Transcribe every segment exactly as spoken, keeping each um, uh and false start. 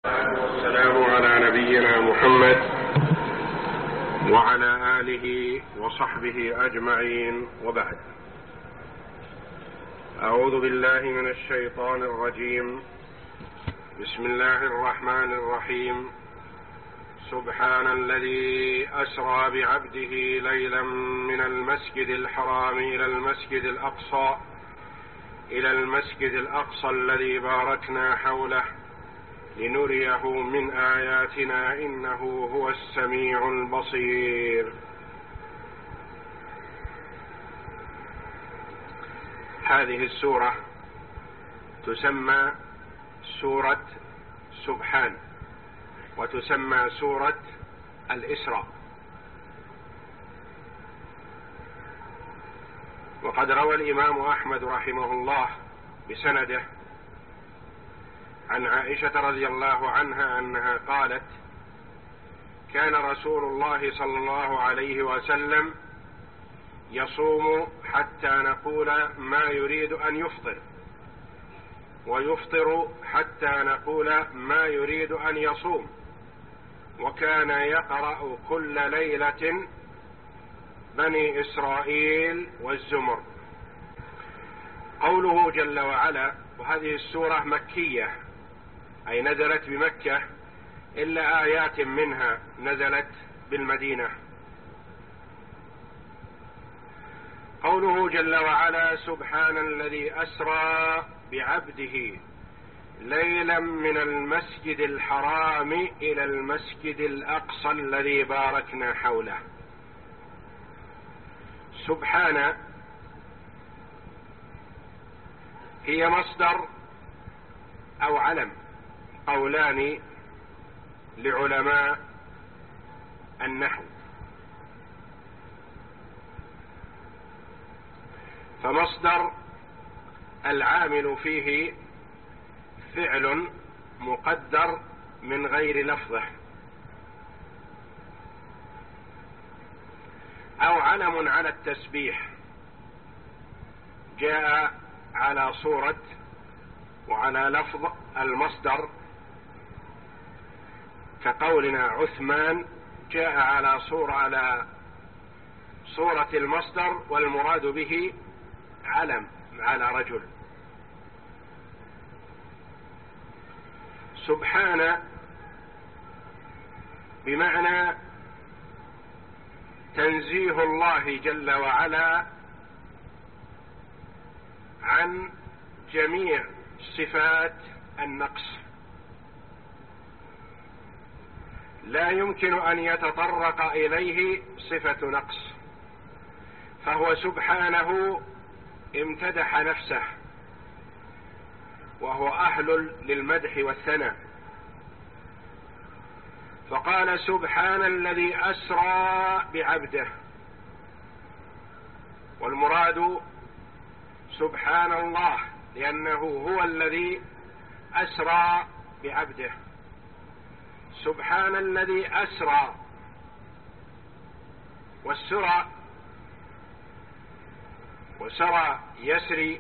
والسلام على نبينا محمد وعلى آله وصحبه أجمعين، وبعد. أعوذ بالله من الشيطان الرجيم. بسم الله الرحمن الرحيم. سبحان الذي أسرى بعبده ليلا من المسجد الحرام إلى المسجد الأقصى إلى المسجد الأقصى الذي باركنا حوله لنريه من آياتنا إنه هو السميع البصير. هذه السورة تسمى سورة سبحان، وتسمى سورة الإسراء. وقد روى الإمام أحمد رحمه الله بسنده عن عائشة رضي الله عنها أنها قالت: كان رسول الله صلى الله عليه وسلم يصوم حتى نقول ما يريد أن يفطر، ويفطر حتى نقول ما يريد أن يصوم، وكان يقرأ كل ليلة بني إسرائيل والزمر. قوله جل وعلا: وهذه السورة مكية، أي نزلت بمكة، إلا آيات منها نزلت بالمدينة. قوله جل وعلا: سبحان الذي أسرى بعبده ليلا من المسجد الحرام إلى المسجد الأقصى الذي باركنا حوله. سبحان هي مصدر أو علم، قولان لعلماء النحو. فمصدر العامل فيه فعل مقدر من غير لفظه، أو علم على التسبيح جاء على صورة وعلى لفظ المصدر، كقولنا عثمان جاء على صورة على صورة المصدر، والمراد به علم على رجل. سبحان بمعنى تنزيه الله جل وعلا عن جميع صفات النقص، لا يمكن أن يتطرق إليه صفة نقص، فهو سبحانه امتدح نفسه وهو أهل للمدح والثناء، فقال: سبحان الذي أسرى بعبده. والمراد سبحان الله، لأنه هو الذي أسرى بعبده. سبحان الذي أسرى، والسرى وسرى يسري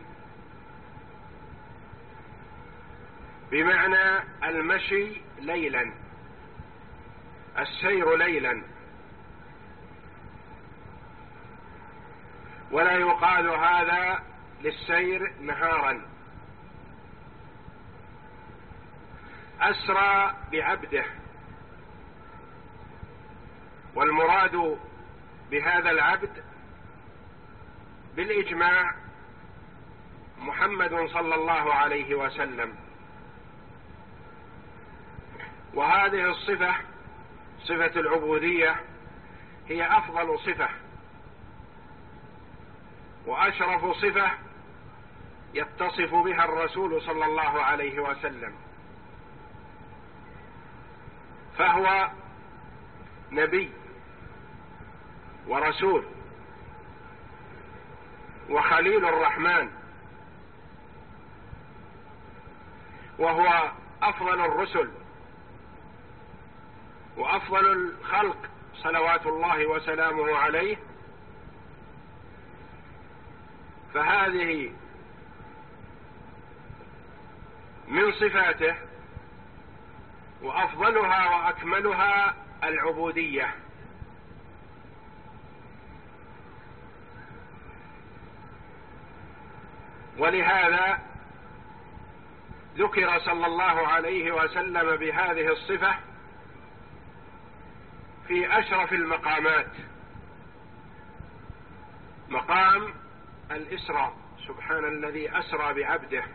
بمعنى المشي ليلا، السير ليلا، ولا يقال هذا للسير نهارا. أسرى بعبده، والمراد بهذا العبد بالإجماع محمد صلى الله عليه وسلم. وهذه الصفة، صفة العبودية، هي أفضل صفة وأشرف صفة يتصف بها الرسول صلى الله عليه وسلم، فهو نبي ورسول وخليل الرحمن، وهو أفضل الرسل وأفضل الخلق صلوات الله وسلامه عليه. فهذه من صفاته وأفضلها وأكملها العبودية. ولهذا ذكر صلى الله عليه وسلم بهذه الصفة في أشرف المقامات، مقام الإسراء، سبحان الذي أسرى بعبده،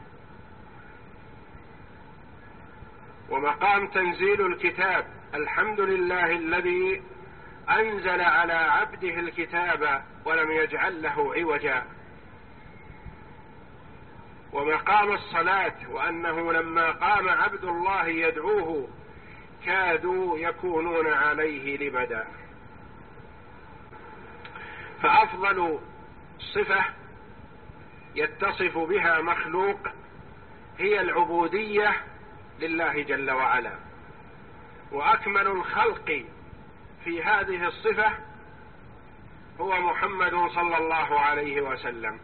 ومقام تنزيل الكتاب، الحمد لله الذي أنزل على عبده الكتاب ولم يجعل له عوجا، ومقام الصلاة، وأنه لما قام عبد الله يدعوه كادوا يكونون عليه لبدا. فأفضل صفة يتصف بها مخلوق هي العبودية لله جل وعلا، وأكمل الخلق في هذه الصفة هو محمد صلى الله عليه وسلم.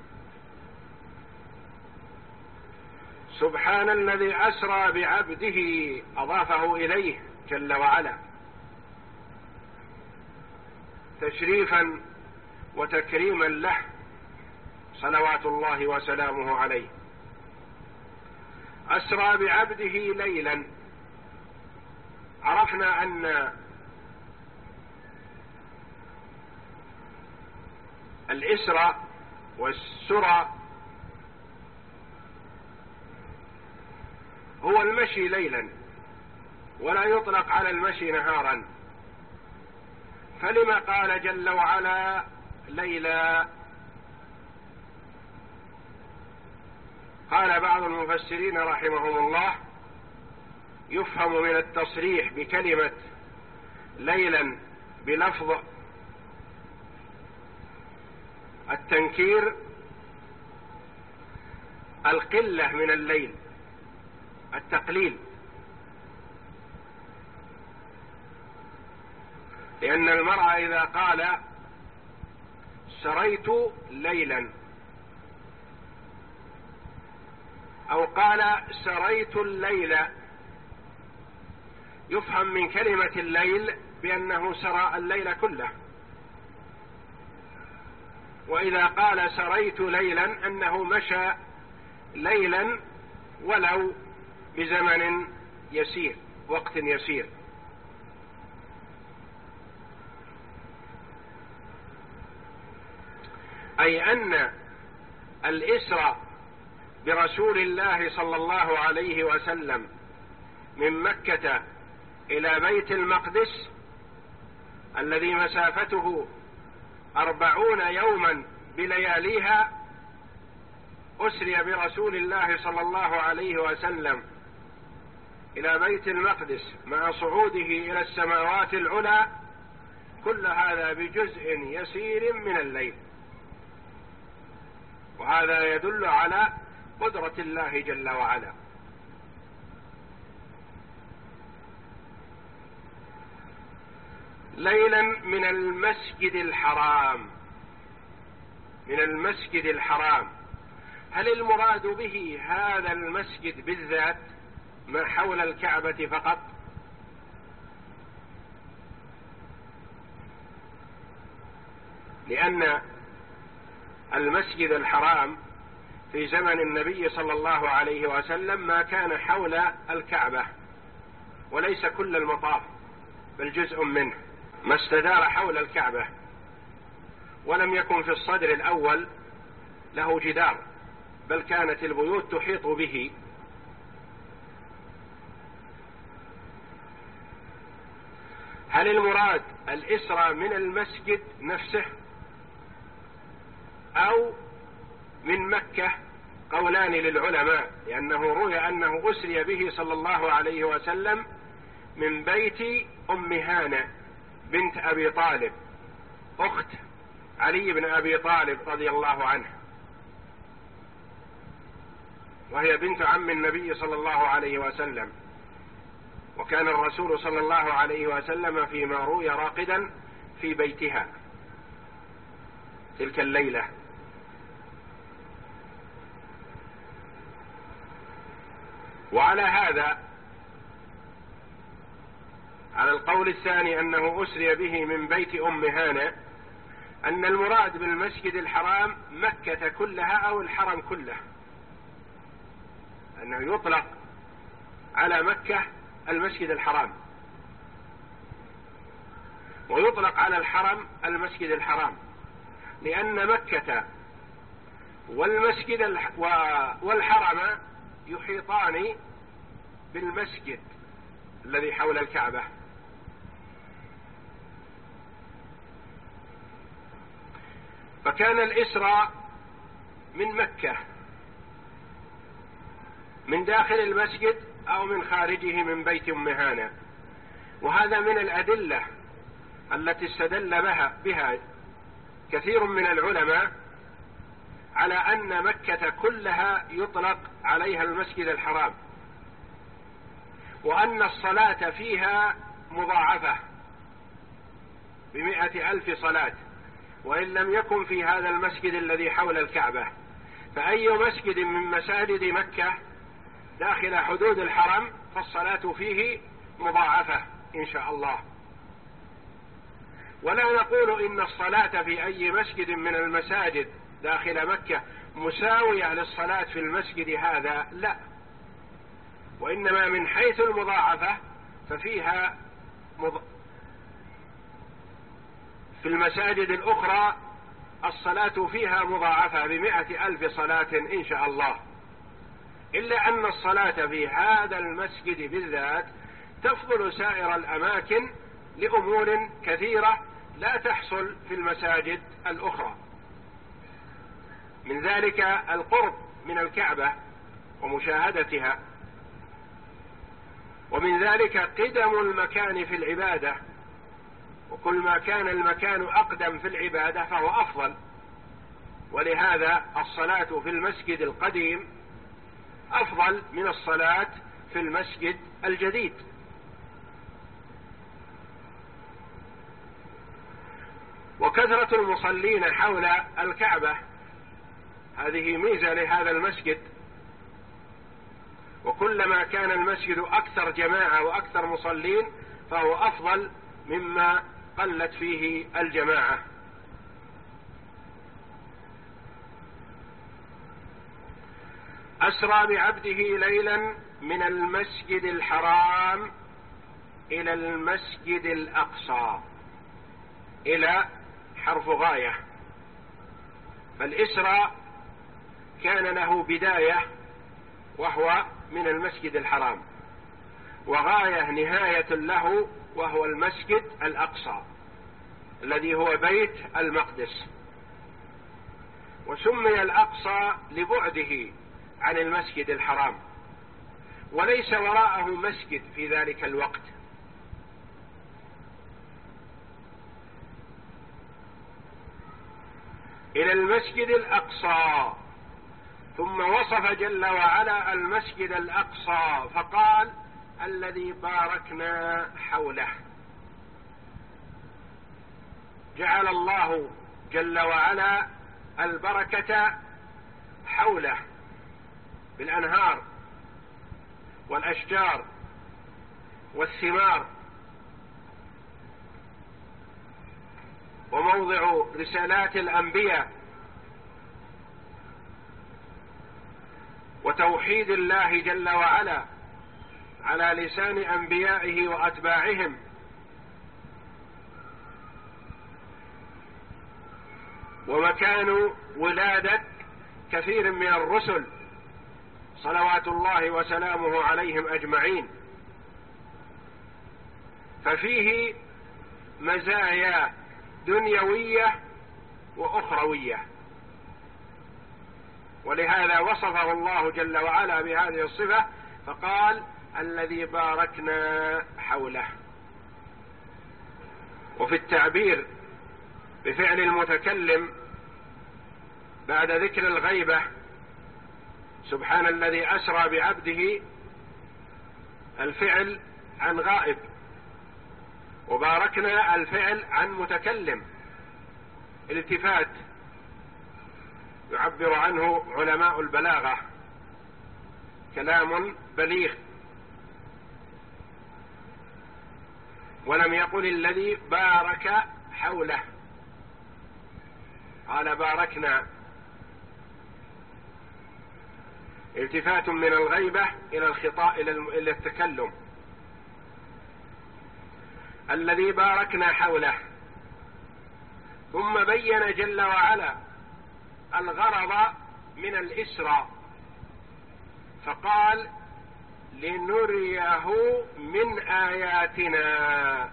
سبحان الذي أسرى بعبده، أضافه إليه جل وعلا تشريفا وتكريما له صلوات الله وسلامه عليه. أسرى بعبده ليلا، عرفنا أن الإسراء والسرى هو المشي ليلا، ولا يطلق على المشي نهارا، فلما قال جل وعلا ليلا؟ قال بعض المفسرين رحمهم الله يفهم من التصريح بكلمة ليلا بلفظ التنكير القلة من الليل، التقليل، لأن المرء إذا قال سريت ليلا أو قال سريت الليل يفهم من كلمة الليل بأنه سرى الليل كله، وإذا قال سريت ليلا أنه مشى ليلا ولو بزمن يسير، وقت يسير. أي أن الإسراء برسول الله صلى الله عليه وسلم من مكة إلى بيت المقدس الذي مسافته أربعون يوما بلياليها، أسري برسول الله صلى الله عليه وسلم إلى بيت المقدس مع صعوده إلى السماوات العلى، كل هذا بجزء يسير من الليل، وهذا يدل على قدرة الله جل وعلا. ليلا من المسجد الحرام، من المسجد الحرام، هل المراد به هذا المسجد بالذات ما حول الكعبة فقط؟ لأن المسجد الحرام في زمن النبي صلى الله عليه وسلم ما كان حول الكعبة، وليس كل المطاف بل جزء منه ما استدار حول الكعبة، ولم يكن في الصدر الأول له جدار، بل كانت البيوت تحيط به. هل المراد الإسرى من المسجد نفسه أو من مكة؟ قولان للعلماء، لأنه روي أنه أسري به صلى الله عليه وسلم من بيت أم هانة بنت أبي طالب أخت علي بن أبي طالب رضي الله عنه، وهي بنت عم النبي صلى الله عليه وسلم، وكان الرسول صلى الله عليه وسلم فيما روي راقدا في بيتها تلك الليلة. وعلى هذا على القول الثاني أنه أسري به من بيت أم هانة، أن المراد بالمسجد الحرام مكة كلها أو الحرم كله، أنه يطلق على مكة المسجد الحرام، ويطلق على الحرم المسجد الحرام، لأن مكة والمسجد والحرم يحيطان بالمسجد الذي حول الكعبة. فكان الإسراء من مكة من داخل المسجد أو من خارجه من بيت أم هانة، وهذا من الأدلة التي استدل بها, بها كثير من العلماء على أن مكة كلها يطلق عليها المسجد الحرام، وأن الصلاة فيها مضاعفة بمئة ألف صلاة، وإن لم يكن في هذا المسجد الذي حول الكعبة، فأي مسجد من مساجد مكة داخل حدود الحرم فالصلاة فيه مضاعفة إن شاء الله. ولا نقول إن الصلاة في أي مسجد من المساجد داخل مكة مساوية للصلاة في المسجد هذا، لا، وإنما من حيث المضاعفة ففيها مض... في المساجد الأخرى الصلاة فيها مضاعفة بمئة ألف صلاة إن شاء الله، إلا أن الصلاة في هذا المسجد بالذات تفضل سائر الأماكن لأمور كثيرة لا تحصل في المساجد الأخرى، من ذلك القرب من الكعبة ومشاهدتها، ومن ذلك قدم المكان في العبادة، وكل ما كان المكان أقدم في العبادة فهو أفضل، ولهذا الصلاة في المسجد القديم أفضل من الصلاة في المسجد الجديد. وكثرة المصلين حول الكعبة هذه ميزة لهذا المسجد، وكلما كان المسجد أكثر جماعة وأكثر مصلين فهو أفضل مما قلت فيه الجماعة. أسرى بعبده ليلا من المسجد الحرام إلى المسجد الأقصى، إلى حرف غاية، فالإسراء كان له بداية وهو من المسجد الحرام، وغاية نهاية له وهو المسجد الأقصى الذي هو بيت المقدس، وسمي الأقصى لبعده عن المسجد الحرام، وليس وراءه مسجد في ذلك الوقت. إلى المسجد الأقصى، ثم وصف جل وعلا المسجد الأقصى فقال الذي باركنا حوله. جعل الله جل وعلا البركة حوله بالأنهار والأشجار والثمار، وموضع رسالات الأنبياء وتوحيد الله جل وعلا على لسان أنبيائه وأتباعهم، ومكان ولادة كثير من الرسل صلوات الله وسلامه عليهم أجمعين، ففيه مزايا دنيوية وأخروية، ولهذا وصفه الله جل وعلا بهذه الصفة فقال الذي باركنا حوله. وفي التعبير بفعل المتكلم بعد ذكر الغيبة سبحان الذي أسرى بعبده، الفعل عن غائب، وباركنا الفعل عن متكلم، الالتفات يعبر عنه علماء البلاغة، كلام بليغ. ولم يقل الذي بارك حوله، قال باركنا، التفات من الغيبة إلى الخطاء إلى التكلم. الذي باركنا حوله. ثم بين جل وعلا الغرض من الإسراء فقال لنريه من آياتنا.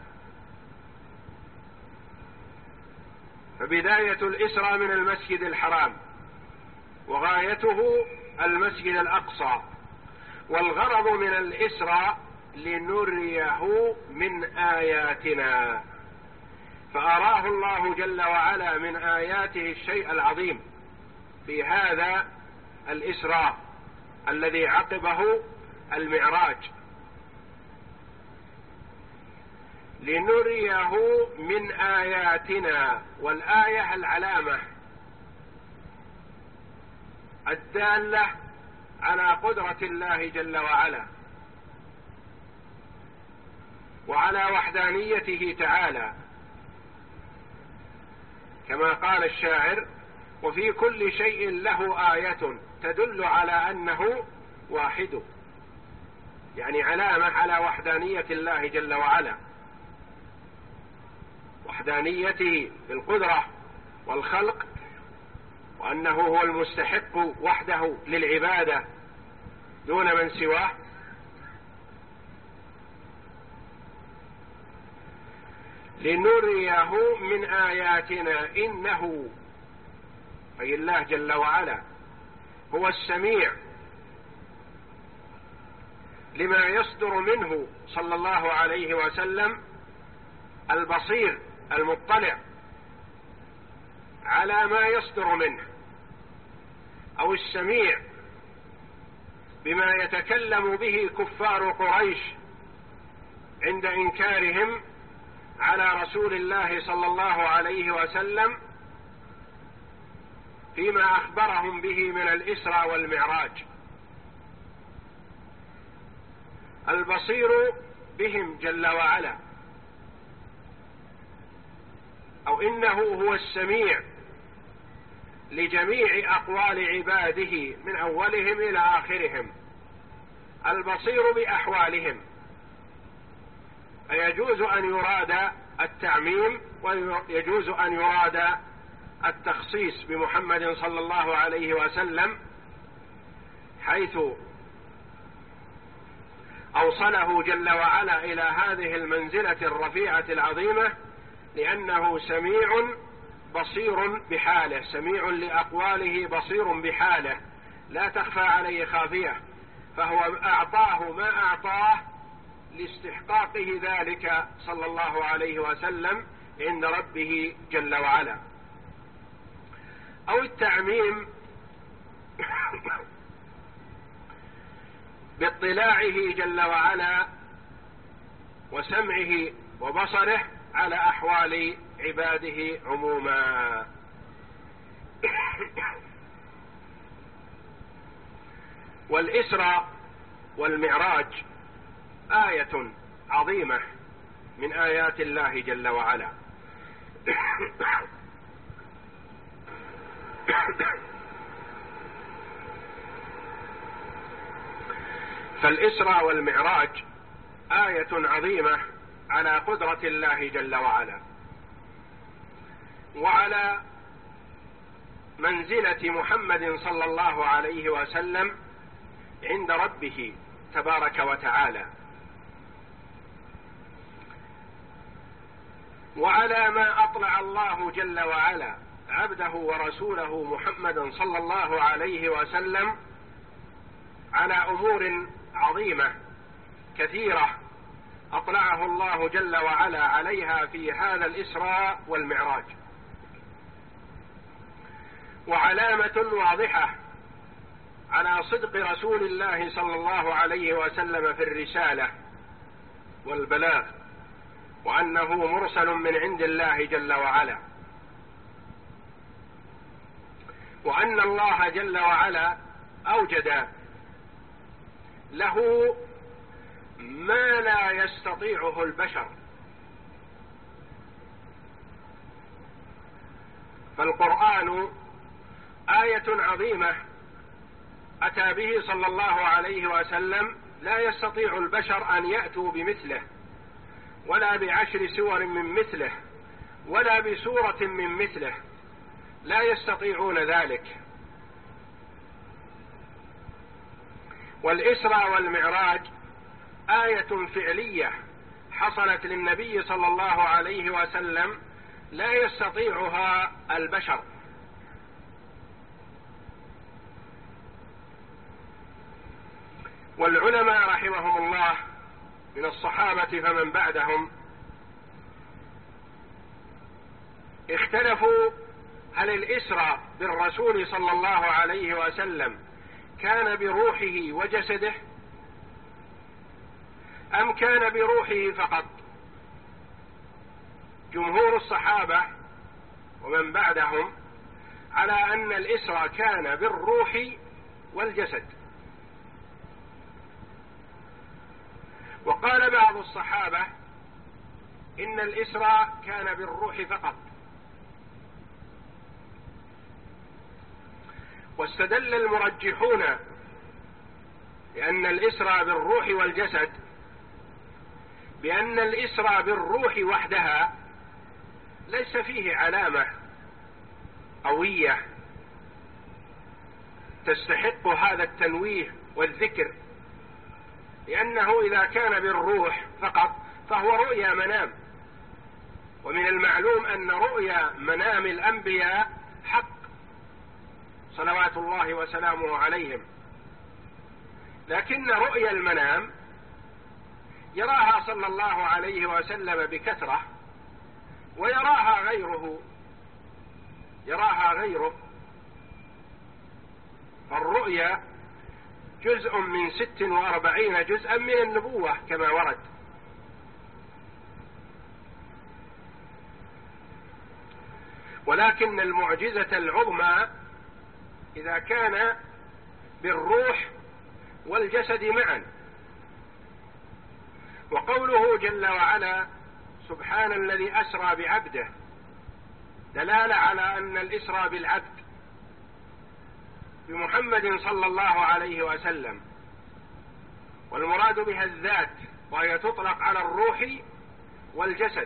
فبداية الإسراء من المسجد الحرام وغايته المسجد الأقصى، والغرض من الإسراء لنريه من آياتنا، فأراه الله جل وعلا من آياته الشيء العظيم في هذا الإسراء الذي عقبه المعراج، لنريه من آياتنا. والآية العلامة الدالة على قدرة الله جل وعلا وعلى وحدانيته تعالى، كما قال الشاعر: وفي كل شيء له آية تدل على أنه واحد، يعني علامة على وحدانية الله جل وعلا، وحدانيته في القدرة والخلق، وأنه هو المستحق وحده للعبادة دون من سواه. لنريه من آياتنا إنه، أي الله جل وعلا، هو السميع لما يصدر منه صلى الله عليه وسلم، البصير المطلع على ما يصدر منه، أو السميع بما يتكلم به كفار قريش عند إنكارهم على رسول الله صلى الله عليه وسلم فيما أخبرهم به من الإسراء والمعراج. البصير بهم جل وعلا، أو إنه هو السميع لجميع أقوال عباده من أولهم إلى آخرهم، البصير بأحوالهم. فيجوز أن يراد التعميم ويجوز أن يراد التخصيص بمحمد صلى الله عليه وسلم، حيث أوصله جل وعلا إلى هذه المنزلة الرفيعة العظيمة، لأنه سميع بصير بحاله، سميع لأقواله بصير بحاله، لا تخفى عليه خافية، فهو أعطاه ما أعطاه لاستحقاقه ذلك صلى الله عليه وسلم عند ربه جل وعلا. أو التعميم باطلاعه جل وعلا وسمعه وبصره على أحوال عباده عموما. والإسراء والمعراج آية عظيمة من آيات الله جل وعلا. فالإسراء والمعراج آية عظيمة على قدرة الله جل وعلا وعلى منزلة محمد صلى الله عليه وسلم عند ربه تبارك وتعالى، وعلى ما أطلع الله جل وعلا عبده ورسوله محمدا صلى الله عليه وسلم على أمور عظيمة كثيرة أطلعه الله جل وعلا عليها في هذا الإسراء والمعراج. وعلامة واضحة على صدق رسول الله صلى الله عليه وسلم في الرسالة والبلاغ، وأنه مرسل من عند الله جل وعلا، وأن الله جل وعلا أوجد له ما لا يستطيعه البشر فالقرآن آية عظيمة أتى به صلى الله عليه وسلم لا يستطيع البشر أن يأتوا بمثله، ولا بعشر سور من مثله، ولا بسورة من مثله، لا يستطيعون ذلك. والإسراء والمعراج آية فعلية حصلت للنبي صلى الله عليه وسلم لا يستطيعها البشر. والعلماء رحمهم الله من الصحابة فمن بعدهم اختلفوا هل الإسراء بالرسول صلى الله عليه وسلم كان بروحه وجسده أم كان بروحه فقط. جمهور الصحابة ومن بعدهم على أن الإسراء كان بالروح والجسد، وقال بعض الصحابة إن الإسراء كان بالروح فقط. واستدل المرجحون لأن الإسراء بالروح والجسد بأن الإسراء بالروح وحدها ليس فيه علامة قوية تستحق هذا التنويه والذكر، لأنه إذا كان بالروح فقط فهو رؤيا منام، ومن المعلوم أن رؤيا منام الأنبياء حق صلوات الله وسلامه عليهم، لكن رؤيا المنام يراها صلى الله عليه وسلم بكثرة ويراها غيره يراها غيره فالرؤيا جزء من ست وأربعين جزءا من النبوة كما ورد. ولكن المعجزة العظمى إذا كان بالروح والجسد معا. وقوله جل وعلا سبحان الذي أسرى بعبده دلالة على أن الإسرى بالعبد بمحمد صلى الله عليه وسلم، والمراد بها الذات، وهي تطلق على الروح والجسد.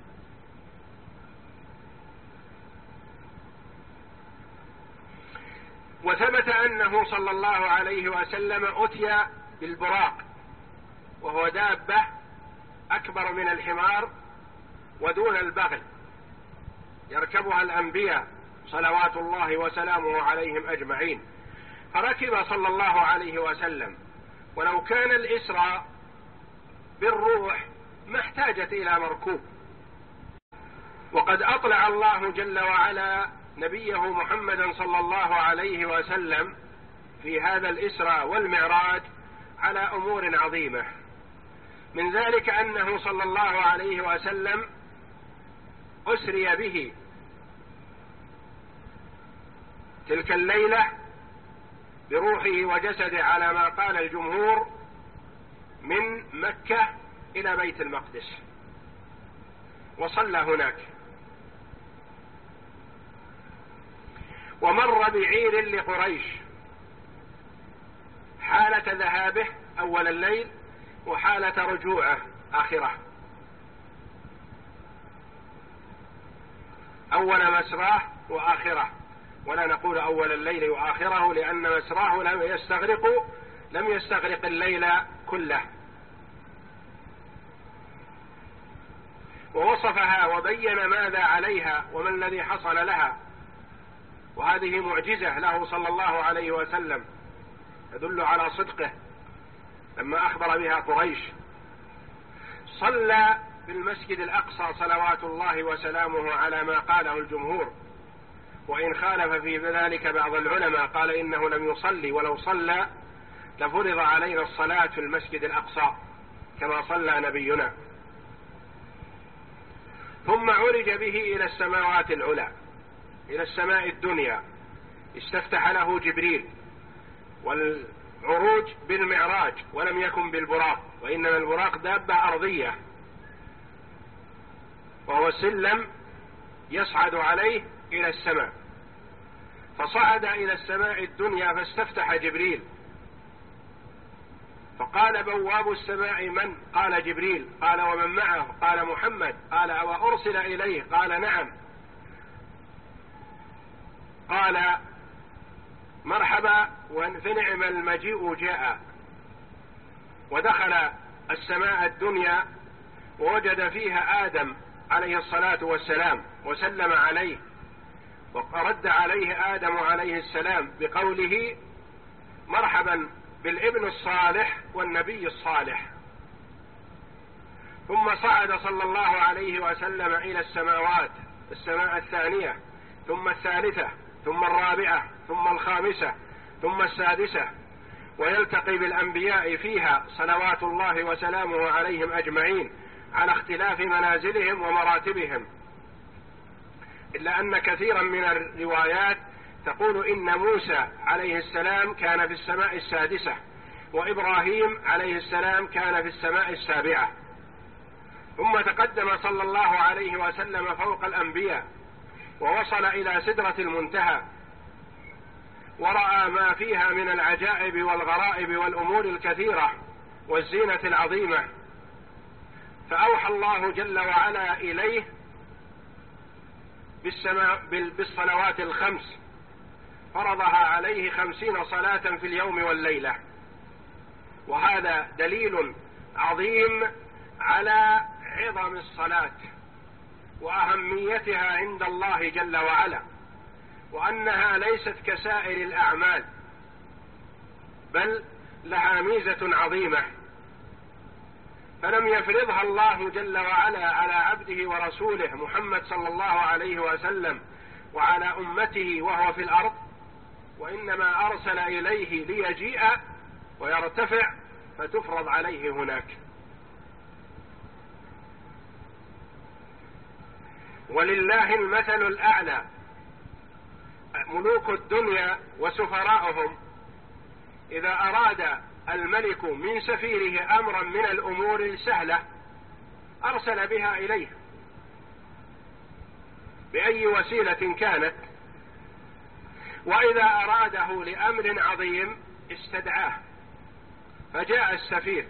وثبت أنه صلى الله عليه وسلم أتي بالبراق، وهو دابة أكبر من الحمار ودون البغل يركبها الأنبياء صلوات الله وسلامه عليهم أجمعين، فركب صلى الله عليه وسلم. ولو كان الإسراء بالروح ما احتاجت إلى مركوب. وقد أطلع الله جل وعلا نبيه محمدا صلى الله عليه وسلم في هذا الإسراء والمعراج على أمور عظيمة، من ذلك أنه صلى الله عليه وسلم أسري به تلك الليلة بروحه وجسده على ما قال الجمهور من مكة إلى بيت المقدس، وصلى هناك، ومر بعير لقريش حالة ذهابه أول الليل وحالة رجوعه آخره. أول مسراه وآخره، ولا نقول أول الليل وآخره، لأن مسراه لم يستغرق لم يستغرق الليل كله. ووصفها وبين ماذا عليها وما الذي حصل لها، وهذه معجزة له صلى الله عليه وسلم تدل على صدقه لما أخبر بها قريش. صلى بالمسجد الأقصى صلوات الله وسلامه على ما قاله الجمهور، وإن خالف في ذلك بعض العلماء قال إنه لم يصلي، ولو صلى لفرض علينا الصلاة في المسجد الأقصى كما صلى نبينا. ثم عرج به إلى السماوات العلى، إلى السماء الدنيا، استفتح له جبريل. والعروج بالمعراج ولم يكن بالبراق، وإنما البراق دابة أرضية، وهو سلم يصعد عليه إلى السماء، فصعد إلى السماء الدنيا فاستفتح جبريل، فقال بواب السماء من؟ قال جبريل. قال ومن معه؟ قال محمد. قال أو أرسل إليه؟ قال نعم. قال مرحبا فنعم المجيء جاء. ودخل السماء الدنيا ووجد فيها آدم عليه الصلاة والسلام وسلم عليه، ورد عليه آدم عليه السلام بقوله مرحبا بالابن الصالح والنبي الصالح. ثم صعد صلى الله عليه وسلم إلى السماوات، السماء الثانية ثم الثالثة ثم الرابعة ثم الخامسة ثم السادسة، ويلتقي بالأنبياء فيها صلوات الله وسلامه عليهم أجمعين على اختلاف منازلهم ومراتبهم، إلا أن كثيرا من الروايات تقول إن موسى عليه السلام كان في السماء السادسة، وإبراهيم عليه السلام كان في السماء السابعة. ثم تقدم صلى الله عليه وسلم فوق الأنبياء ووصل إلى سدرة المنتهى، ورأى ما فيها من العجائب والغرائب والأمور الكثيرة والزينة العظيمة، فأوحى الله جل وعلا إليه بالسماء بالصلوات الخمس، فرضها عليه خمسين صلاة في اليوم والليلة. وهذا دليل عظيم على عظم الصلاة وأهميتها عند الله جل وعلا، وأنها ليست كسائر الأعمال بل لها ميزة عظيمة، فلم يفرضها الله جل وعلا على عبده ورسوله محمد صلى الله عليه وسلم وعلى أمته وهو في الأرض، وإنما أرسل إليه ليجيء ويرتفع فتفرض عليه هناك. ولله المثل الأعلى. ملوك الدنيا وسفراؤهم إذا أراد الملك من سفيره أمرا من الأمور السهلة أرسل بها إليه بأي وسيلة كانت، وإذا أراده لأمر عظيم استدعاه، فجاء السفير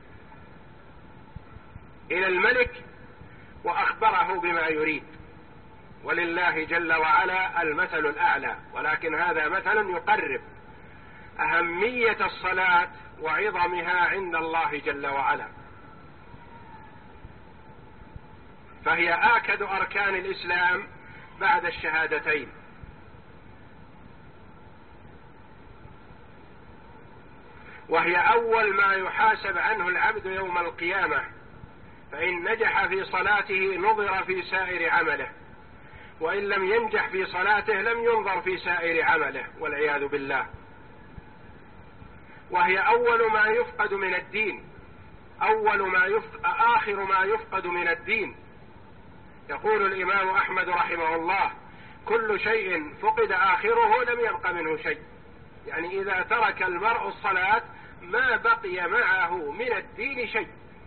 إلى الملك وأخبره بما يريد. ولله جل وعلا المثل الأعلى، ولكن هذا مثل يقرب أهمية الصلاة وعظمها عند الله جل وعلا، فهي آكد أركان الإسلام بعد الشهادتين. وهي أول ما يحاسب عنه العبد يوم القيامة، فإن نجح في صلاته نظر في سائر عمله، وإن لم ينجح في صلاته لم ينظر في سائر عمله والعياذ بالله. وهي أول ما يفقد من الدين، أول ما يفقد آخر ما يفقد من الدين. يقول الإمام أحمد رحمه الله كل شيء فقد آخره لم يبق منه شيء، يعني إذا ترك المرء الصلاة ما بقي معه من الدين شيء.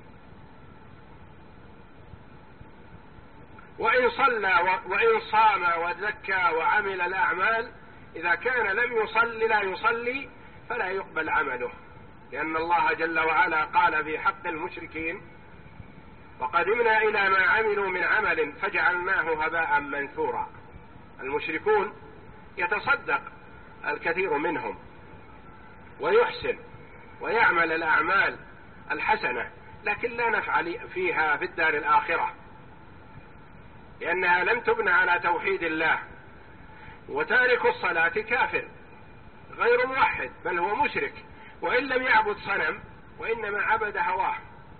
وإن صلى وإن صام وزكى وعمل الأعمال، إذا كان لم يصلي لا يصلي فلا يقبل عمله، لأن الله جل وعلا قال في حق المشركين وقدمنا إلى ما عملوا من عمل فجعلناه هباء منثورا. المشركون يتصدق الكثير منهم ويحسن ويعمل الأعمال الحسنة، لكن لا نفعل فيها في الدار الآخرة، لأنها لم تبنى على توحيد الله. وتارك الصلاة كافر غير موحد، بل هو مشرك، وإن لم يعبد صنم وإنما عبد هواه.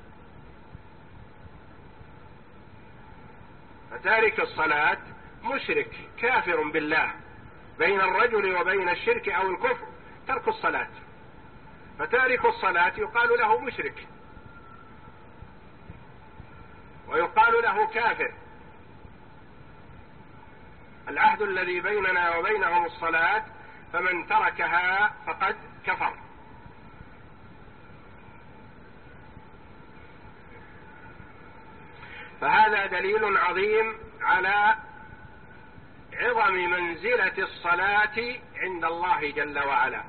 فتارك الصلاة مشرك كافر بالله. بين الرجل وبين الشرك أو الكفر ترك الصلاة، فتارك الصلاة يقال له مشرك ويقال له كافر. العهد الذي بيننا وبينهم الصلاة، فمن تركها فقد كفر. فهذا دليل عظيم على عظم منزلة الصلاة عند الله جل وعلا.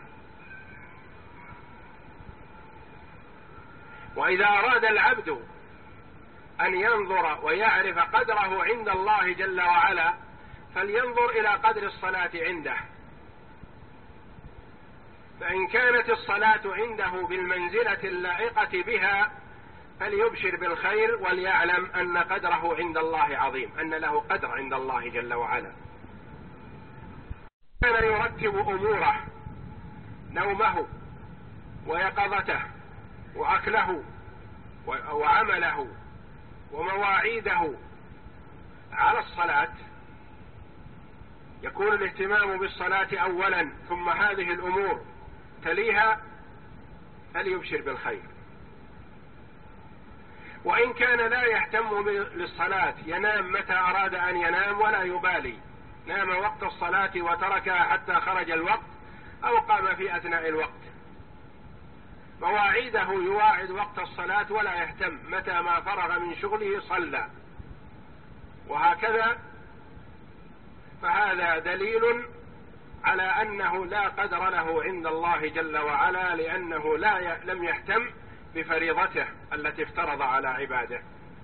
وإذا أراد العبد أن ينظر ويعرف قدره عند الله جل وعلا فلينظر إلى قدر الصلاة عنده، فإن كانت الصلاة عنده بالمنزلة اللائقة بها فليبشر بالخير وليعلم أن قدره عند الله عظيم، أن له قدر عند الله جل وعلا. كان يرتب أموره، نومه ويقظته وأكله وعمله ومواعيده على الصلاة، يكون الاهتمام بالصلاة أولا ثم هذه الأمور تليها، فليبشر بالخير. وإن كان لا يهتم بالصلاة، ينام متى أراد أن ينام ولا يبالي، نام وقت الصلاة وتركها حتى خرج الوقت أو قام في أثناء الوقت، مواعيده يواعد وقت الصلاة ولا يهتم، متى ما فرغ من شغله صلى، وهكذا، فهذا دليل على أنه لا قدر له عند الله جل وعلا، لأنه لا ي... لم يهتم بفريضته التي افترض على عباده.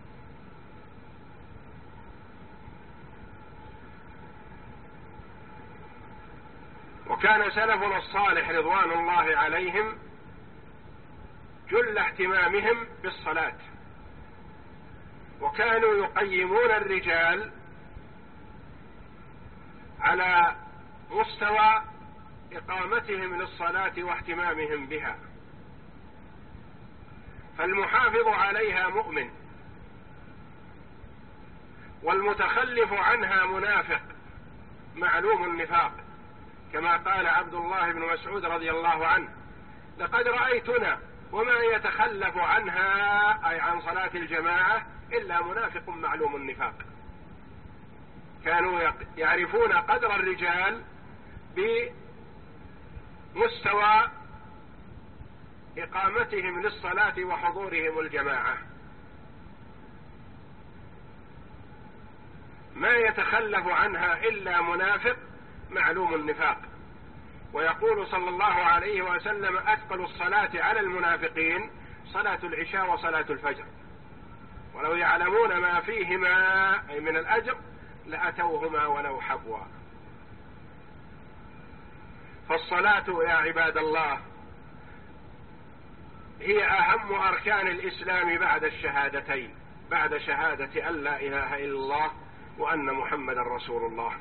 وكان سلفنا الصالح رضوان الله عليهم جل اهتمامهم بالصلاة، وكانوا يقيمون الرجال على مستوى إقامتهم للصلاة واهتمامهم بها، فالمحافظ عليها مؤمن، والمتخلف عنها منافق معلوم النفاق، كما قال عبد الله بن مسعود رضي الله عنه: لقد رأيتنا وما يتخلف عنها، أي عن صلاة الجماعة، إلا منافق معلوم النفاق. كانوا يعرفون قدر الرجال بمستوى إقامتهم للصلاة وحضورهم الجماعة، ما يتخلف عنها إلا منافق معلوم النفاق. ويقول صلى الله عليه وسلم: أثقل الصلاة على المنافقين صلاة العشاء وصلاة الفجر، ولو يعلمون ما فيهما أي من الأجر لأتوهما ولو حبوا. فالصلاة يا عباد الله هي أهم أركان الإسلام بعد الشهادتين، بعد شهادة أن لا إله إلا الله وأن محمدا رسول الله.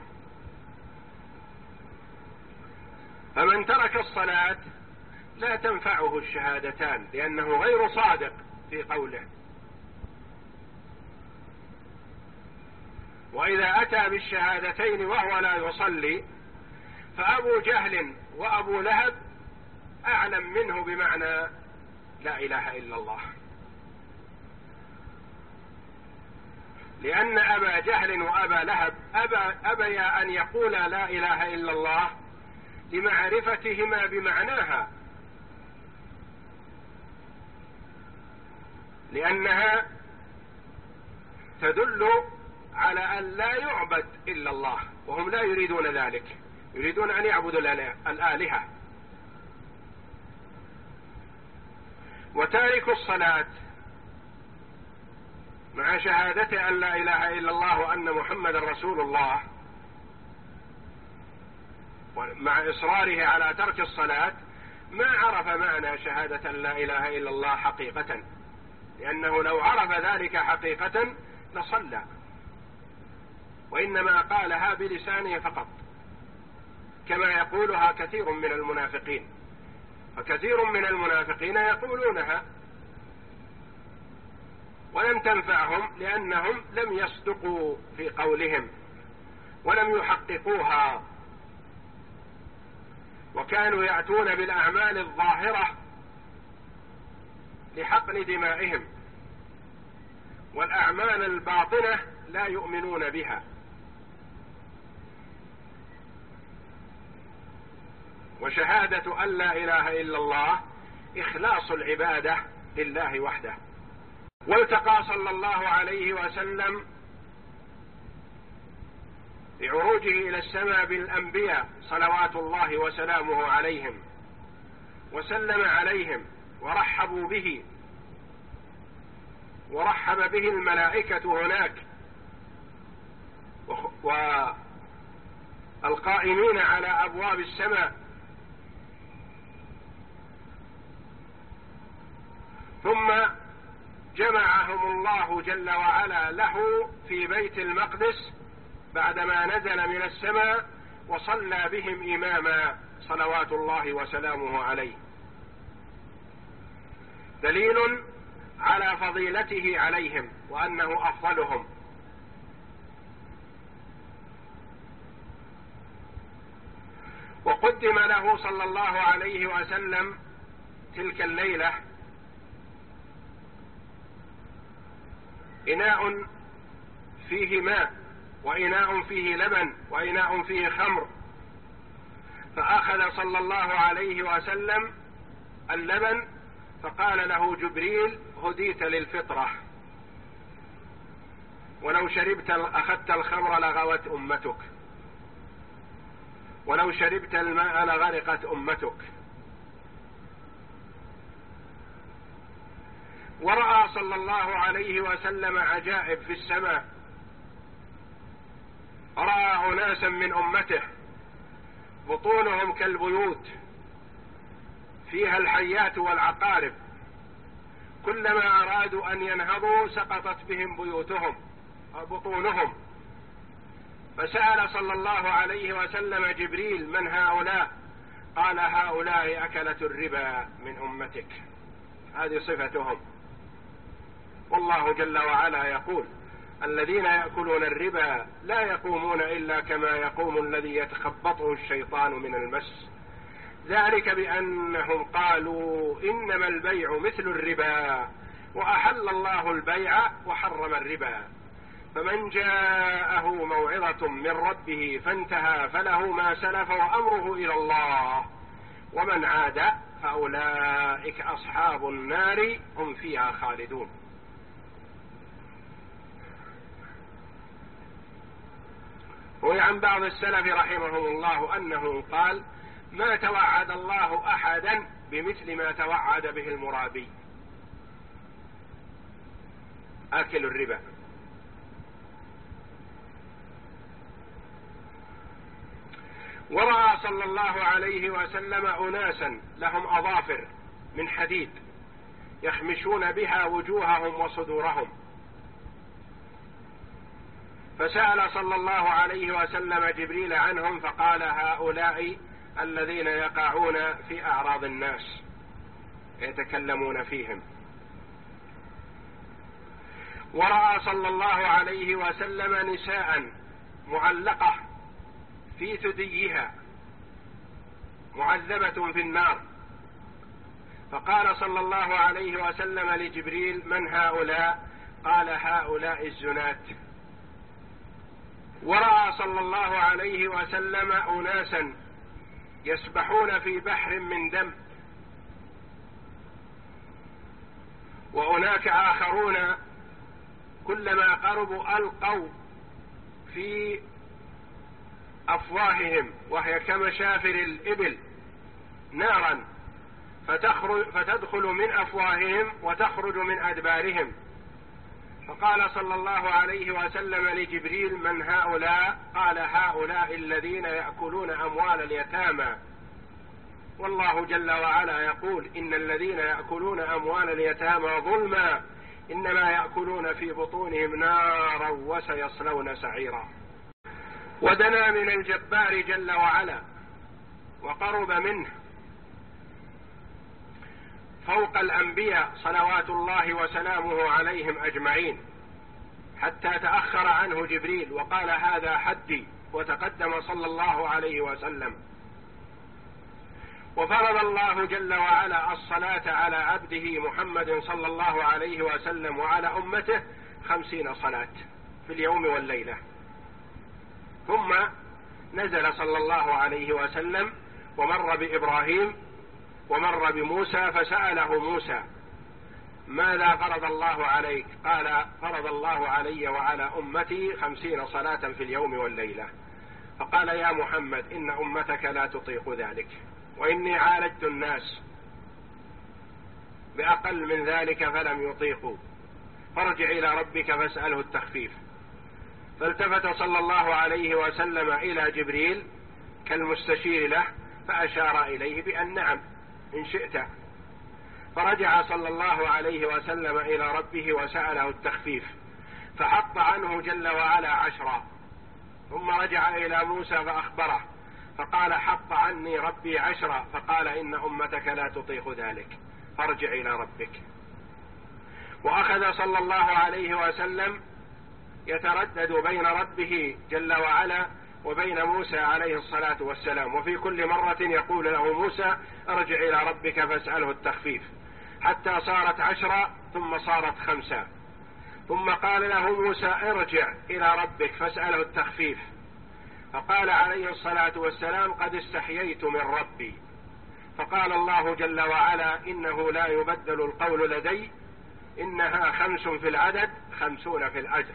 فمن ترك الصلاة لا تنفعه الشهادتان، لأنه غير صادق في قوله. وإذا أتى بالشهادتين وهو لا يصلي فأبو جهل وأبو لهب أعلم منه بمعنى لا إله إلا الله، لأن أبا جهل وأبا لهب أبى أبيا أن يقولا لا إله إلا الله لمعرفتهما بمعناها، لأنها تدل على أن لا يعبد إلا الله، وهم لا يريدون ذلك، يريدون أن يعبدوا الآلهة. وتارك الصلاة مع شهادة أن لا إله إلا الله وأن محمد رسول الله، ومع إصراره على ترك الصلاة، ما عرف معنى شهادة أن لا إله إلا الله حقيقة، لأنه لو عرف ذلك حقيقة لصلى، وإنما قالها بلسانه فقط، كما يقولها كثير من المنافقين. فكثير من المنافقين يقولونها ولم تنفعهم، لأنهم لم يصدقوا في قولهم ولم يحققوها، وكانوا يأتون بالأعمال الظاهرة لحقن دمائهم، والأعمال الباطنة لا يؤمنون بها. وشهادة أن لا إله إلا الله إخلاص العبادة لله وحده. والتقى صلى الله عليه وسلم بعروجه إلى السماء بالأنبياء صلوات الله وسلامه عليهم، وسلم عليهم ورحبوا به، ورحب به الملائكة هناك والقائمين على أبواب السماء. ثم جمعهم الله جل وعلا له في بيت المقدس بعدما نزل من السماء، وصلى بهم إماما صلوات الله وسلامه عليه، دليل على فضيلته عليهم وأنه أفضلهم. وقدم له صلى الله عليه وسلم تلك الليلة إناء فيه ماء، وإناء فيه لبن، وإناء فيه خمر، فأخذ صلى الله عليه وسلم اللبن فقال له جبريل: هديت للفطرة، ولو شربت أخذت الخمر لغوت أمتك، ولو شربت الماء لغرقت أمتك. ورأى صلى الله عليه وسلم عجائب في السماء، رأى أناسا من أمته بطونهم كالبيوت فيها الحيات والعقارب، كلما أرادوا أن ينهضوا سقطت بهم بيوتهم بطونهم. فسأل صلى الله عليه وسلم جبريل: من هؤلاء؟ قال: هؤلاء أكلة الربا من أمتك، هذه صفتهم. والله جل وعلا يقول: الذين يأكلون الربا لا يقومون إلا كما يقوم الذي يتخبطه الشيطان من المس، ذلك بأنهم قالوا إنما البيع مثل الربا وأحل الله البيع وحرم الربا، فمن جاءه موعظة من ربه فانتهى فله ما سلف وأمره إلى الله، ومن عاد فأولئك أصحاب النار هم فيها خالدون. روي عن بعض السلف رحمهم الله أنه قال: ما توعد الله أحدا بمثل ما توعد به المرابي آكل الربا. ورأى صلى الله عليه وسلم أناسا لهم أظافر من حديد يخمشون بها وجوههم وصدورهم، فسأل صلى الله عليه وسلم جبريل عنهم فقال: هؤلاء الذين يقعون في أعراض الناس يتكلمون فيهم. ورأى صلى الله عليه وسلم نساء معلقة في ثديها معذبة في النار، فقال صلى الله عليه وسلم لجبريل: من هؤلاء؟ قال: هؤلاء الزنات. ورأى صلى الله عليه وسلم أناسا يسبحون في بحر من دم، وهناك آخرون كلما قربوا ألقوا في أفواههم وهي كمشافر الإبل نارا فتدخل من أفواههم وتخرج من أدبارهم. فقال صلى الله عليه وسلم لجبريل: من هؤلاء؟ قال: هؤلاء الذين يأكلون أموال اليتامى. والله جل وعلا يقول: إن الذين يأكلون أموال اليتامى ظلما إنما يأكلون في بطونهم نارا وسيصلون سعيرا. ودنا من الجبار جل وعلا وقرب منه فوق الأنبياء صلوات الله وسلامه عليهم أجمعين، حتى تأخر عنه جبريل وقال: هذا حدي، وتقدم صلى الله عليه وسلم. وفرض الله جل وعلا الصلاة على عبده محمد صلى الله عليه وسلم وعلى أمته خمسين صلاة في اليوم والليلة. ثم نزل صلى الله عليه وسلم ومر بإبراهيم ومر بموسى، فسأله موسى: ماذا فرض الله عليك؟ قال: فرض الله علي وعلى أمتي خمسين صلاة في اليوم والليلة. فقال يا محمد إن أمتك لا تطيق ذلك، وإني عالجت الناس بأقل من ذلك فلم يطيقوا، فارجع إلى ربك فاسأله التخفيف. فالتفت صلى الله عليه وسلم إلى جبريل كالمستشير له فأشار إليه بأن نعم إن شئت. فرجع صلى الله عليه وسلم إلى ربه وسأله التخفيف، فحط عنه جل وعلا عشرا. ثم رجع إلى موسى فأخبره فقال حط عني ربي عشرا، فقال إن أمتك لا تطيق ذلك فارجع إلى ربك. وأخذ صلى الله عليه وسلم يتردد بين ربه جل وعلا وبين موسى عليه الصلاة والسلام، وفي كل مرة يقول له موسى ارجع إلى ربك فاسأله التخفيف، حتى صارت عشرة ثم صارت خمسة. ثم قال له موسى ارجع إلى ربك فاسأله التخفيف، فقال عليه الصلاة والسلام قد استحييت من ربي. فقال الله جل وعلا إنه لا يبدل القول لدي إنها خمس في العدد خمسون في الأجر.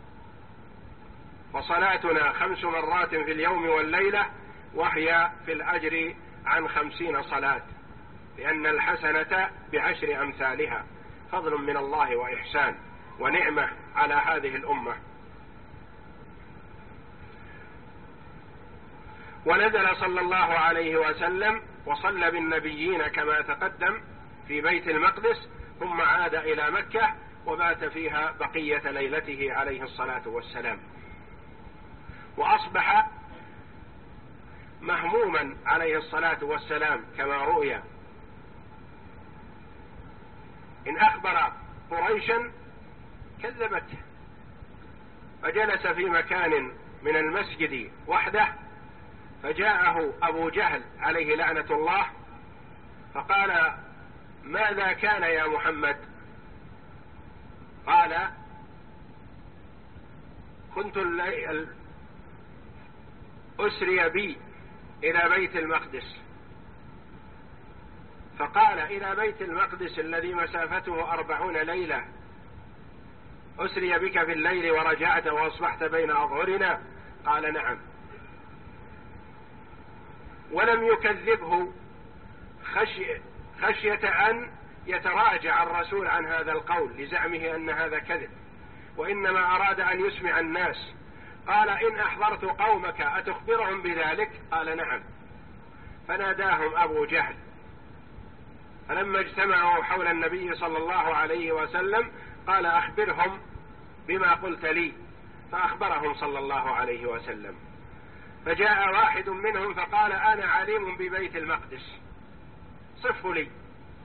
وصلاتنا خمس مرات في اليوم والليلة وهي في الأجر عن خمسين صلاة، لأن الحسنة بعشر أمثالها، فضل من الله وإحسان ونعمة على هذه الأمة. ونزل صلى الله عليه وسلم وصلى بالنبيين كما تقدم في بيت المقدس، ثم عاد إلى مكة وبات فيها بقية ليلته عليه الصلاة والسلام. وأصبح مهموما عليه الصلاة والسلام كما رؤي، إن أخبر قريشا كذبته، فجلس في مكان من المسجد وحده، فجاءه أبو جهل عليه لعنة الله فقال ماذا كان يا محمد؟ قال كنت أسري بي إلى بيت المقدس. فقال إلى بيت المقدس الذي مسافته أربعون ليلة أسري بك في الليل ورجعت وأصبحت بين أظهرنا؟ قال نعم. ولم يكذبه خشي خشية أن يتراجع الرسول عن هذا القول لزعمه أن هذا كذب، وإنما أراد أن يسمع الناس. قال إن أحضرت قومك أتخبرهم بذلك؟ قال نعم. فناداهم أبو جهل، فلما اجتمعوا حول النبي صلى الله عليه وسلم قال أخبرهم بما قلت لي، فأخبرهم صلى الله عليه وسلم. فجاء واحد منهم فقال أنا عليم ببيت المقدس صفه لي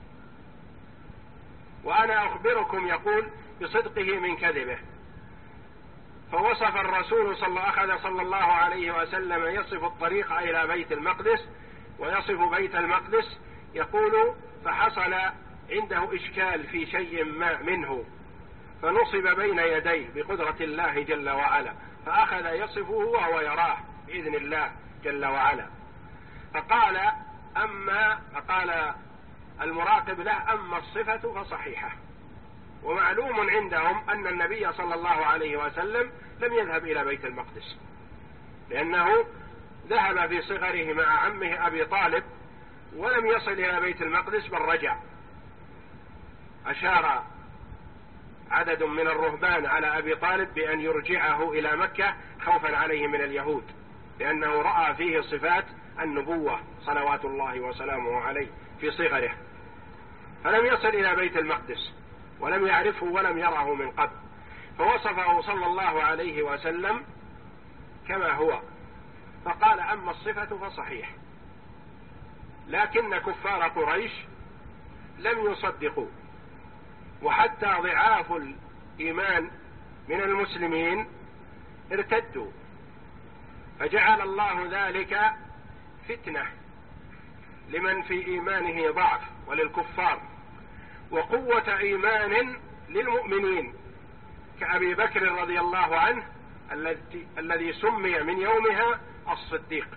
وأنا أخبركم يقول بصدقه من كذبه. فوصف الرسول صلى أخذ صلى الله عليه وسلم يصف الطريق إلى بيت المقدس ويصف بيت المقدس، يقول فحصل عنده إشكال في شيء ما منه فنصب بين يديه بقدرة الله جل وعلا، فأخذ يصفه وهو يراه بإذن الله جل وعلا. فقال أما فقال المراقب له أما الصفة فصحيحة. ومعلوم عندهم أن النبي صلى الله عليه وسلم لم يذهب إلى بيت المقدس، لأنه ذهب في صغره مع عمه أبي طالب ولم يصل إلى بيت المقدس بل رجع. أشار عدد من الرهبان على أبي طالب بأن يرجعه إلى مكة خوفا عليه من اليهود، لأنه رأى فيه صفات النبوة صلوات الله وسلامه عليه في صغره، فلم يصل إلى بيت المقدس ولم يعرفه ولم يره من قبل. فوصفه صلى الله عليه وسلم كما هو، فقال أما الصفة فصحيح. لكن كفار قريش لم يصدقوا، وحتى ضعاف الإيمان من المسلمين ارتدوا، فجعل الله ذلك فتنة لمن في إيمانه ضعف وللكفار، وقوة إيمان للمؤمنين كأبي بكر رضي الله عنه الذي سمي من يومها الصديق.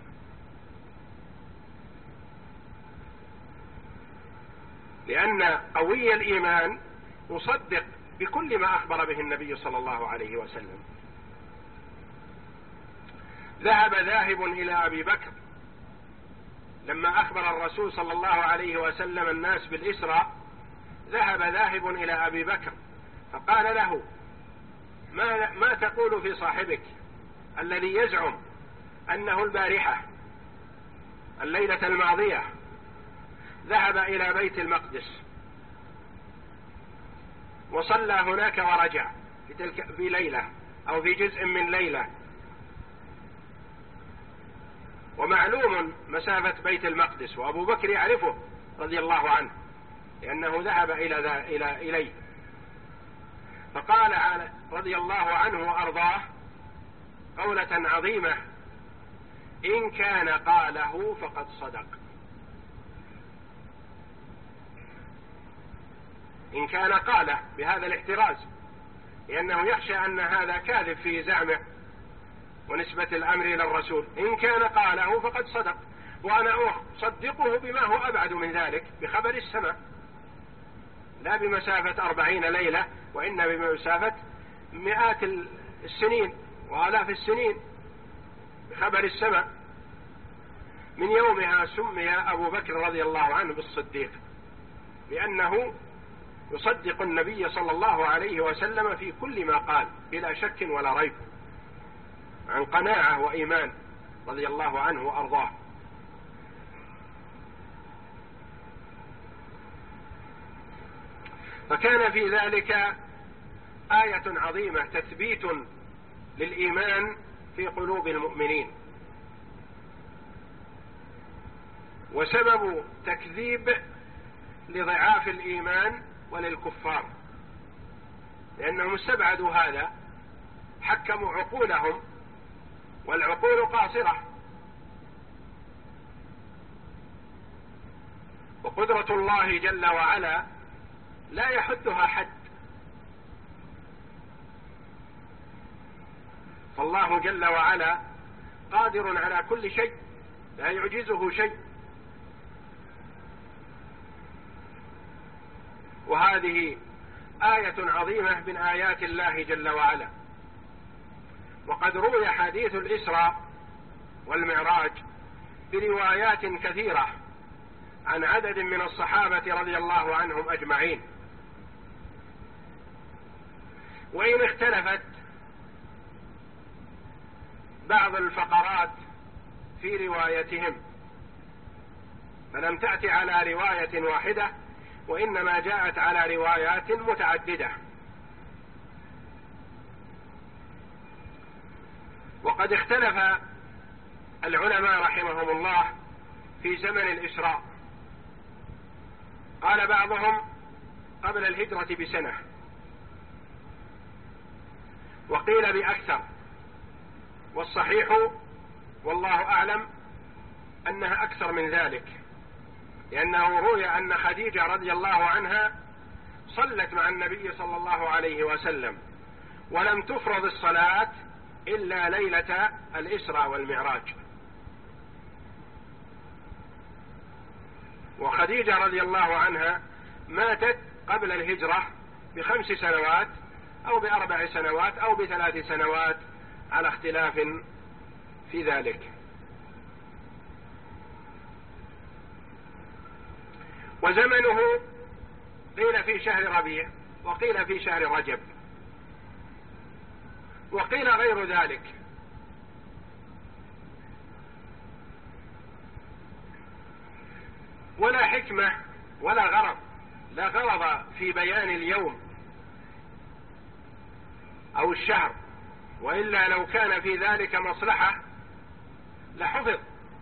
لأن قوي الإيمان يصدق بكل ما أخبر به النبي صلى الله عليه وسلم. ذهب ذاهب إلى أبي بكر لما أخبر الرسول صلى الله عليه وسلم الناس بالإسراء، ذهب ذاهب إلى أبي بكر فقال له: ما, ما تقول في صاحبك الذي يزعم أنه البارحة الليلة الماضية ذهب إلى بيت المقدس وصلى هناك ورجع في تلك في ليلة أو في جزء من ليلة، ومعلوم مسافة بيت المقدس وأبو بكر يعرفه رضي الله عنه لأنه ذهب إلى إلى إليه، فقال رضي الله عنه وأرضاه قولة عظيمة: إن كان قاله فقد صدق. إن كان قاله بهذا الاحتراز، لأنه يخشى أن هذا كاذب في زعمه ونسبة الأمر إلى الرسول. إن كان قاله فقد صدق، وأنا أصدقه بما هو أبعد من ذلك بخبر السماء، لا بمسافة أربعين ليلة، وإن بمسافة مئات السنين وآلاف السنين بخبر السماء. من يومها سمي أبو بكر رضي الله عنه بالصديق، لأنه يصدق النبي صلى الله عليه وسلم في كل ما قال بلا شك ولا ريب، عن قناعة وإيمان رضي الله عنه وأرضاه. فكان في ذلك آية عظيمة تثبيت للإيمان في قلوب المؤمنين، وسبب تكذيب لضعاف الإيمان وللكفار، لأنهم استبعدوا هذا، حكموا عقولهم والعقول قاصرة، وقدرة الله جل وعلا لا يحدها حد، فالله جل وعلا قادر على كل شيء لا يعجزه شيء. وهذه آية عظيمة من آيات الله جل وعلا. وقد روي حديث الإسراء والمعراج بروايات كثيرة عن عدد من الصحابة رضي الله عنهم أجمعين، وإن اختلفت بعض الفقرات في روايتهم، فلم تأتي على رواية واحدة، وإنما جاءت على روايات متعددة. وقد اختلف العلماء رحمهم الله في زمن الإسراء، قال بعضهم قبل الهجرة بسنة، وقيل بأكثر، والصحيح والله أعلم أنها أكثر من ذلك، لأنه روي أن خديجة رضي الله عنها صلت مع النبي صلى الله عليه وسلم، ولم تفرض الصلاة إلا ليلة الإسراء والمعراج. وخديجة رضي الله عنها ماتت قبل الهجرة بخمس سنوات أو بأربع سنوات أو بثلاث سنوات على اختلاف في ذلك. وزمنه قيل في شهر ربيع، وقيل في شهر رجب، وقيل غير ذلك. ولا حكمة ولا غرض، لا غرض في بيان اليوم أو الشهر، وإلا لو كان في ذلك مصلحة لحفظ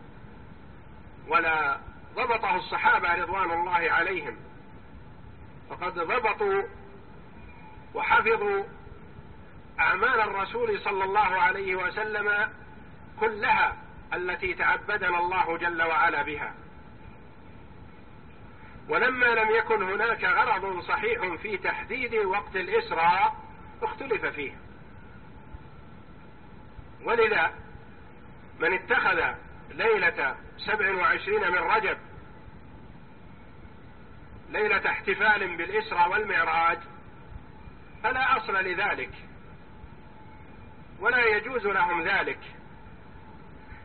ولا ضبطه الصحابة رضوان الله عليهم، فقد ضبطوا وحفظوا أعمال الرسول صلى الله عليه وسلم كلها التي تعبدنا الله جل وعلا بها. ولما لم يكن هناك غرض صحيح في تحديد وقت الإسراء اختلف فيه، ولذا من اتخذ ليلة سبع وعشرين من رجب ليلة احتفال بالإسراء والمعراج فلا أصل لذلك، ولا يجوز لهم ذلك،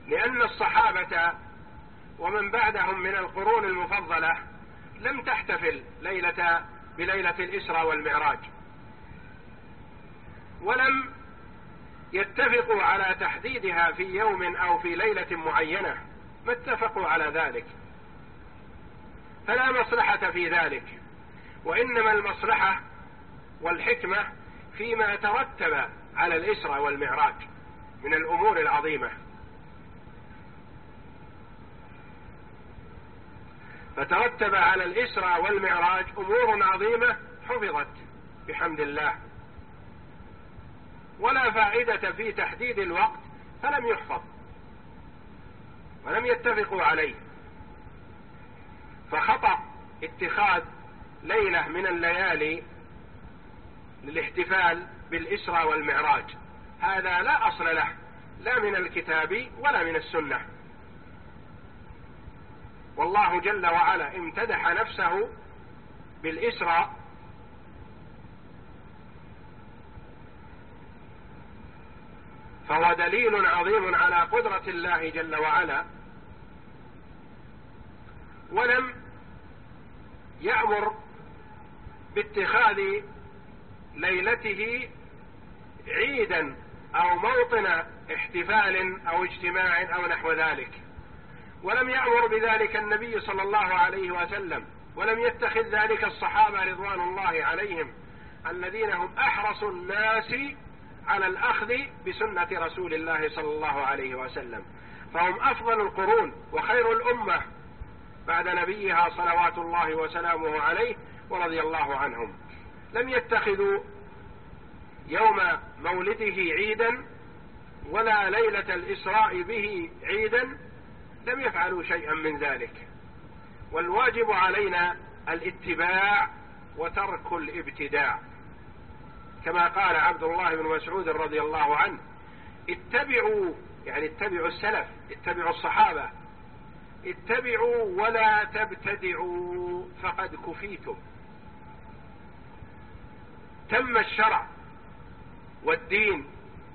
لأن الصحابة ومن بعدهم من القرون المفضلة لم تحتفل ليلة بليلة الإسراء والمعراج، ولم يتفقوا على تحديدها في يوم أو في ليلة معينة، ما اتفقوا على ذلك، فلا مصلحة في ذلك، وإنما المصلحة والحكمة فيما ترتب على الإسراء والمعراج من الأمور العظيمة. فترتب على الإسراء والمعراج أمور عظيمة حفظت بحمد الله، ولا فائدة في تحديد الوقت فلم يحفظ ولم يتفقوا عليه، فخطأ اتخاذ ليلة من الليالي للاحتفال بالإسراء والمعراج هذا لا أصل له، لا من الكتاب ولا من السنة. والله جل وعلا امتدح نفسه بالإسراء فهو دليل عظيم على قدرة الله جل وعلا، ولم يأمر باتخاذ ليلته عيدا أو موطن احتفال أو اجتماع أو نحو ذلك، ولم يأمر بذلك النبي صلى الله عليه وسلم، ولم يتخذ ذلك الصحابة رضوان الله عليهم الذين هم أحرص الناس على الأخذ بسنة رسول الله صلى الله عليه وسلم، فهم أفضل القرون وخير الأمة بعد نبيها صلوات الله وسلامه عليه ورضي الله عنهم. لم يتخذوا يوم مولده عيدا ولا ليلة الإسراء به عيدا، لم يفعلوا شيئا من ذلك، والواجب علينا الاتباع وترك الابتداع، كما قال عبد الله بن مسعود رضي الله عنه: اتبعوا، يعني اتبعوا السلف، اتبعوا الصحابة، اتبعوا ولا تبتدعوا فقد كفيتم. تم الشرع والدين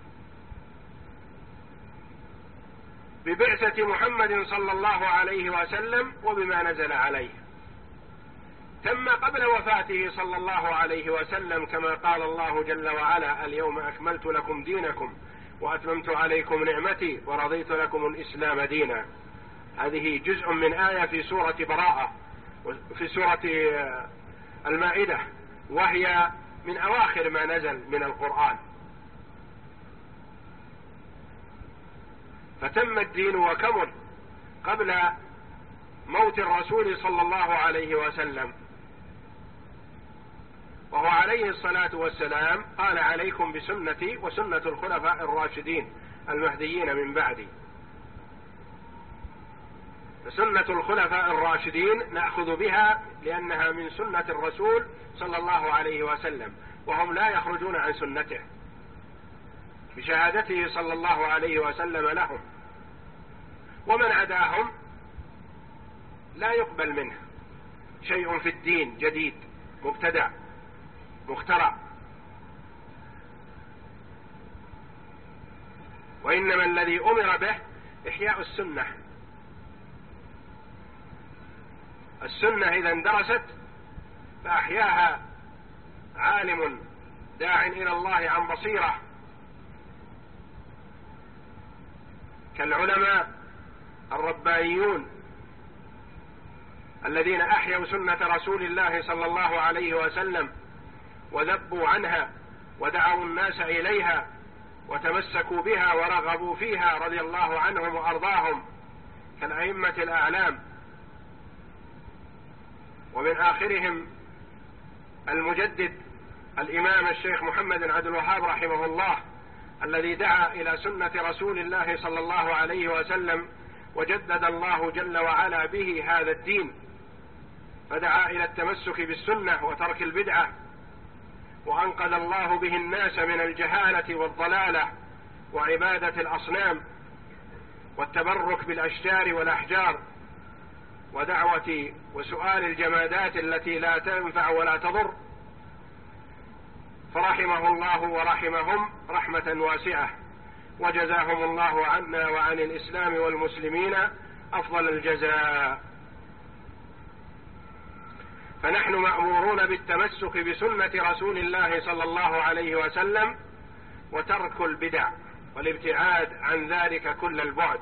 ببعثة محمد صلى الله عليه وسلم وبما نزل عليه، تم قبل وفاته صلى الله عليه وسلم، كما قال الله جل وعلا: اليوم أكملت لكم دينكم وأتممت عليكم نعمتي ورضيت لكم الإسلام دينا. هذه جزء من آية في سورة براءة في سورة المائدة، وهي من أواخر ما نزل من القرآن. فتم الدين وكمل قبل موت الرسول صلى الله عليه وسلم، وهو عليه الصلاة والسلام قال: عليكم بسنتي وسنة الخلفاء الراشدين المهديين من بعدي. فسنة الخلفاء الراشدين نأخذ بها لأنها من سنة الرسول صلى الله عليه وسلم، وهم لا يخرجون عن سنته بشهادته صلى الله عليه وسلم لهم، ومن عداهم لا يقبل منه شيء في الدين جديد مبتدع مخترع، وإنما الذي أمر به إحياء السنة. السنة إذا اندرست فأحياها عالم داع إلى الله عن بصيرة كالعلماء الربانيون الذين أحيوا سنة رسول الله صلى الله عليه وسلم وذبوا عنها ودعوا الناس إليها وتمسكوا بها ورغبوا فيها رضي الله عنهم وأرضاهم، كالأئمة الأعلام، ومن آخرهم المجدد الإمام الشيخ محمد بن عبد الوهاب رحمه الله، الذي دعا إلى سنة رسول الله صلى الله عليه وسلم وجدد الله جل وعلا به هذا الدين، فدعا إلى التمسك بالسنة وترك البدعة، وأنقذ الله به الناس من الجهالة والضلالة وعبادة الأصنام والتبرك بالأشجار والأحجار ودعوة وسؤال الجمادات التي لا تنفع ولا تضر. فرحمه الله ورحمهم رحمة واسعة، وجزاهم الله عنا وعن الإسلام والمسلمين أفضل الجزاء. فنحن مأمورون بالتمسك بسنة رسول الله صلى الله عليه وسلم وترك البدع والابتعاد عن ذلك كل البعد.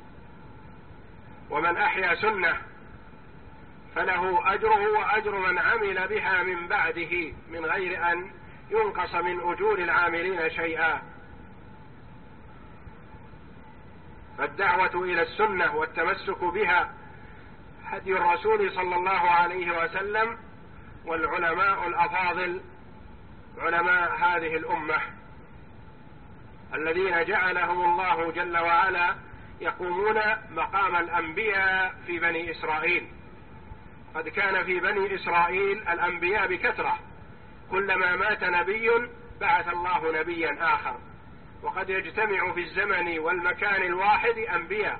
ومن أحيا سنة فله أجره وأجر من عمل بها من بعده من غير أن ينقص من أجور العاملين شيئا. فالدعوة إلى السنة والتمسك بها هدي الرسول صلى الله عليه وسلم والعلماء الأفاضل علماء هذه الأمة الذين جعلهم الله جل وعلا يقومون مقام الأنبياء في بني إسرائيل. قد كان في بني إسرائيل الأنبياء بكثرة، كلما مات نبي بعث الله نبيا آخر، وقد يجتمع في الزمن والمكان الواحد أنبياء.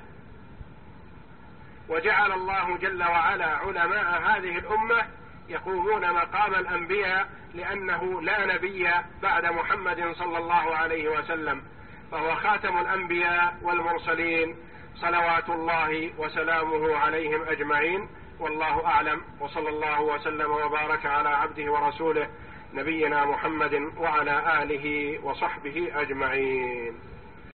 وجعل الله جل وعلا علماء هذه الأمة يقومون مقام الأنبياء، لأنه لا نبي بعد محمد صلى الله عليه وسلم، فهو خاتم الأنبياء والمرسلين صلوات الله وسلامه عليهم أجمعين. والله أعلم، وصلى الله وسلم وبارك على عبده ورسوله نبينا محمد وعلى آله وصحبه أجمعين.